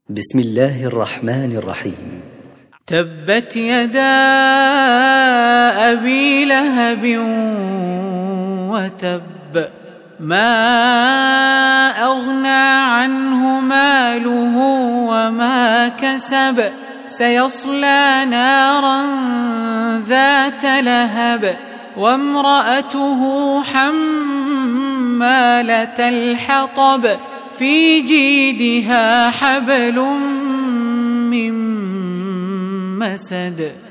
بسم الله الرحمن الرحيم. تبت يدا أبي لهب وتب، ما أغنى عنه ماله وما كسب، سيصلى نارا ذات لهب وامرأته حمالة الحطب في جيدها حبل من مسد.